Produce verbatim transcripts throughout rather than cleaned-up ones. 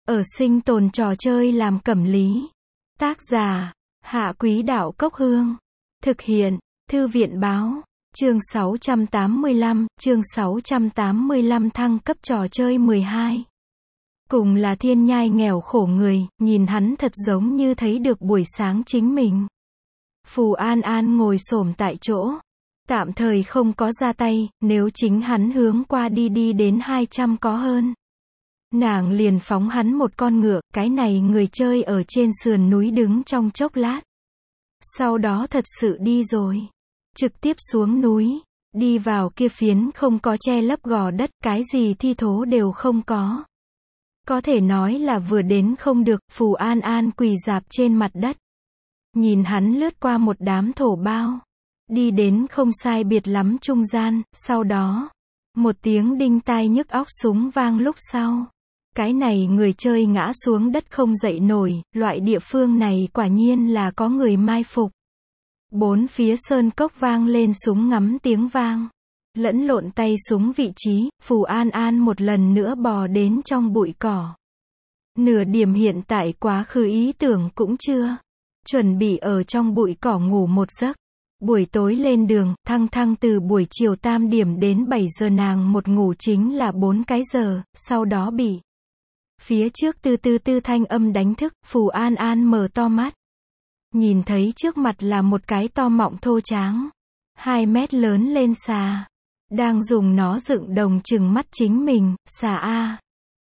Ở sinh tồn trò chơi làm cẩm lý. Tác giả, Hạ Quý Đạo Cốc Hương. Thực hiện, Thư viện Báo. Chương sáu trăm tám mươi lăm, chương sáu trăm tám mươi lăm thăng cấp trò chơi mười hai. Cùng là thiên nhai nghèo khổ người, nhìn hắn thật giống như thấy được buổi sáng chính mình. Phù An An ngồi xổm tại chỗ. Tạm thời không có ra tay, nếu chính hắn hướng qua đi đi đến hai trăm có hơn. Nàng liền phóng hắn một con ngựa, cái này người chơi ở trên sườn núi đứng trong chốc lát. Sau đó thật sự đi rồi. Trực tiếp xuống núi, đi vào kia phiến không có che lấp gò đất, cái gì thi thố đều không có. Có thể nói là vừa đến không được, Phù An An quỳ rạp trên mặt đất. Nhìn hắn lướt qua một đám thổ bao. Đi đến không sai biệt lắm trung gian, sau đó, một tiếng đinh tai nhức óc súng vang lúc sau. Cái này người chơi ngã xuống đất không dậy nổi, loại địa phương này quả nhiên là có người mai phục. Bốn phía sơn cốc vang lên súng ngắm tiếng vang. Lẫn lộn tay súng vị trí, Phù An An một lần nữa bò đến trong bụi cỏ. Nửa điểm hiện tại quá khứ ý tưởng cũng chưa. Chuẩn bị ở trong bụi cỏ ngủ một giấc. Buổi tối lên đường, thăng thăng từ buổi chiều tam điểm đến bảy giờ nàng một ngủ chính là bốn cái giờ, sau đó bị phía trước tư tư tư thanh âm đánh thức, Phù An An mở to mắt. Nhìn thấy trước mặt là một cái to mọng thô tráng, hai mét lớn lên xà. Đang dùng nó dựng đồng chừng mắt chính mình, xà a.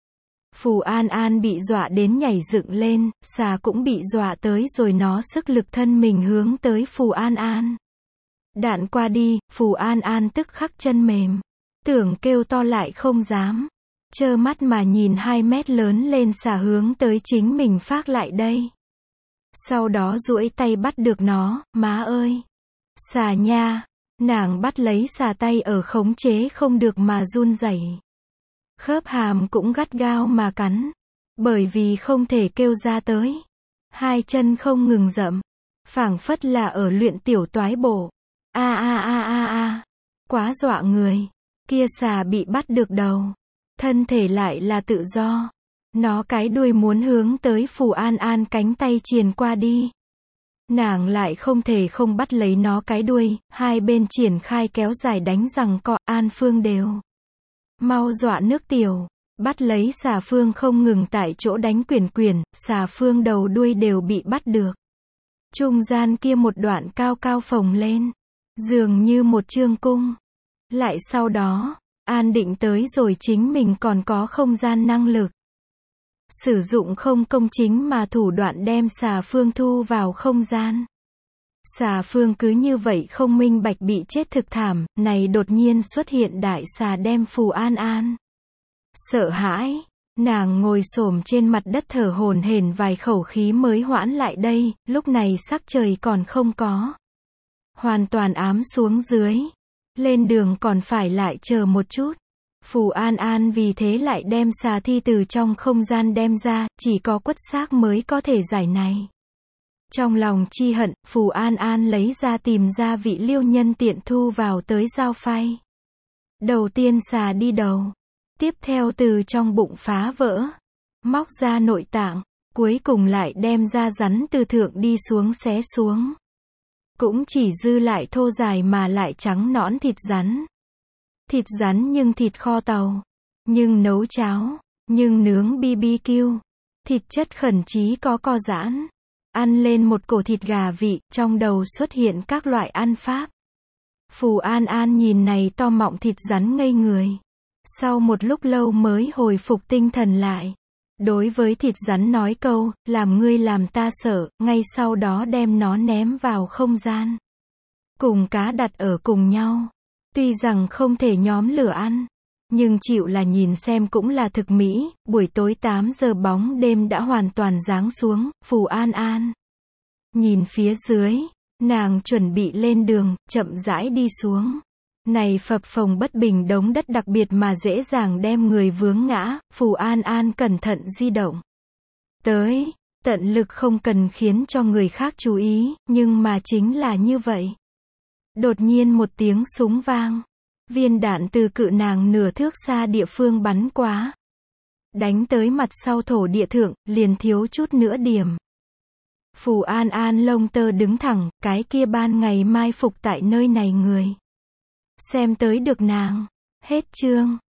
Phù An An bị dọa đến nhảy dựng lên, xà cũng bị dọa tới rồi nó sức lực thân mình hướng tới Phù An An. Đạn qua đi, Phù An An tức khắc chân mềm. Tưởng kêu to lại không dám. Trơ mắt mà nhìn hai mét lớn lên xà hướng tới chính mình phác lại đây. Sau đó duỗi tay bắt được nó, má ơi. Xà nha. Nàng bắt lấy xà tay ở khống chế không được mà run rẩy. Khớp hàm cũng gắt gao mà cắn. Bởi vì không thể kêu ra tới. Hai chân không ngừng dậm. Phảng phất là ở luyện tiểu toái bộ. A a a a a. Quá dọa người. Kia xà bị bắt được đầu. Thân thể lại là tự do. Nó cái đuôi muốn hướng tới Phù An An cánh tay triền qua đi. Nàng lại không thể không bắt lấy nó cái đuôi, hai bên triển khai kéo dài đánh rằng co, An Phương đều mau dọa nước tiểu. Bắt lấy xà phương không ngừng tại chỗ đánh quyển quyển, xà phương đầu đuôi đều bị bắt được. Trung gian kia một đoạn cao cao phồng lên, dường như một chương cung. Lại sau đó, an định tới rồi chính mình còn có không gian năng lực. Sử dụng không công chính mà thủ đoạn đem xà phương thu vào không gian. Xà phương cứ như vậy không minh bạch bị chết thực thảm, này đột nhiên xuất hiện đại xà đem Phù An An. Sợ hãi, nàng ngồi xổm trên mặt đất thở hổn hển vài khẩu khí mới hoãn lại đây, lúc này sắc trời còn không có. Hoàn toàn ám xuống dưới. Lên đường còn phải lại chờ một chút. Phù An An vì thế lại đem xà thi từ trong không gian đem ra, chỉ có quất xác mới có thể giải này. Trong lòng chi hận, Phù An An lấy ra tìm ra vị liêu nhân tiện thu vào tới dao phay. Đầu tiên xà đi đầu. Tiếp theo từ trong bụng phá vỡ. Móc ra nội tạng. Cuối cùng lại đem ra rắn từ thượng đi xuống xé xuống. Cũng chỉ dư lại thô dài mà lại trắng nõn thịt rắn. Thịt rắn nhưng thịt kho tàu, nhưng nấu cháo, nhưng nướng bi bi kiu. Thịt chất khẩn trí có co giãn. Ăn lên một cổ thịt gà vị, trong đầu xuất hiện các loại ăn pháp. Phù An An nhìn này to mọng thịt rắn ngây người. Sau một lúc lâu mới hồi phục tinh thần lại. Đối với thịt rắn nói câu, làm ngươi làm ta sợ, ngay sau đó đem nó ném vào không gian. Cùng cá đặt ở cùng nhau. Tuy rằng không thể nhóm lửa ăn, nhưng chịu là nhìn xem cũng là thực mỹ. Buổi tối tám giờ bóng đêm đã hoàn toàn giáng xuống, Phù An An nhìn phía dưới, nàng chuẩn bị lên đường, chậm rãi đi xuống. Này phập phồng bất bình đống đất đặc biệt mà dễ dàng đem người vướng ngã, Phù An An cẩn thận di động. Tới, tận lực không cần khiến cho người khác chú ý, nhưng mà chính là như vậy. Đột nhiên một tiếng súng vang. Viên đạn từ cự nàng nửa thước xa địa phương bắn quá. Đánh tới mặt sau thổ địa thượng, liền thiếu chút nữa điểm. Phù An An lông tơ đứng thẳng, cái kia ban ngày mai phục tại nơi này người. Xem tới được nàng. Hết chương.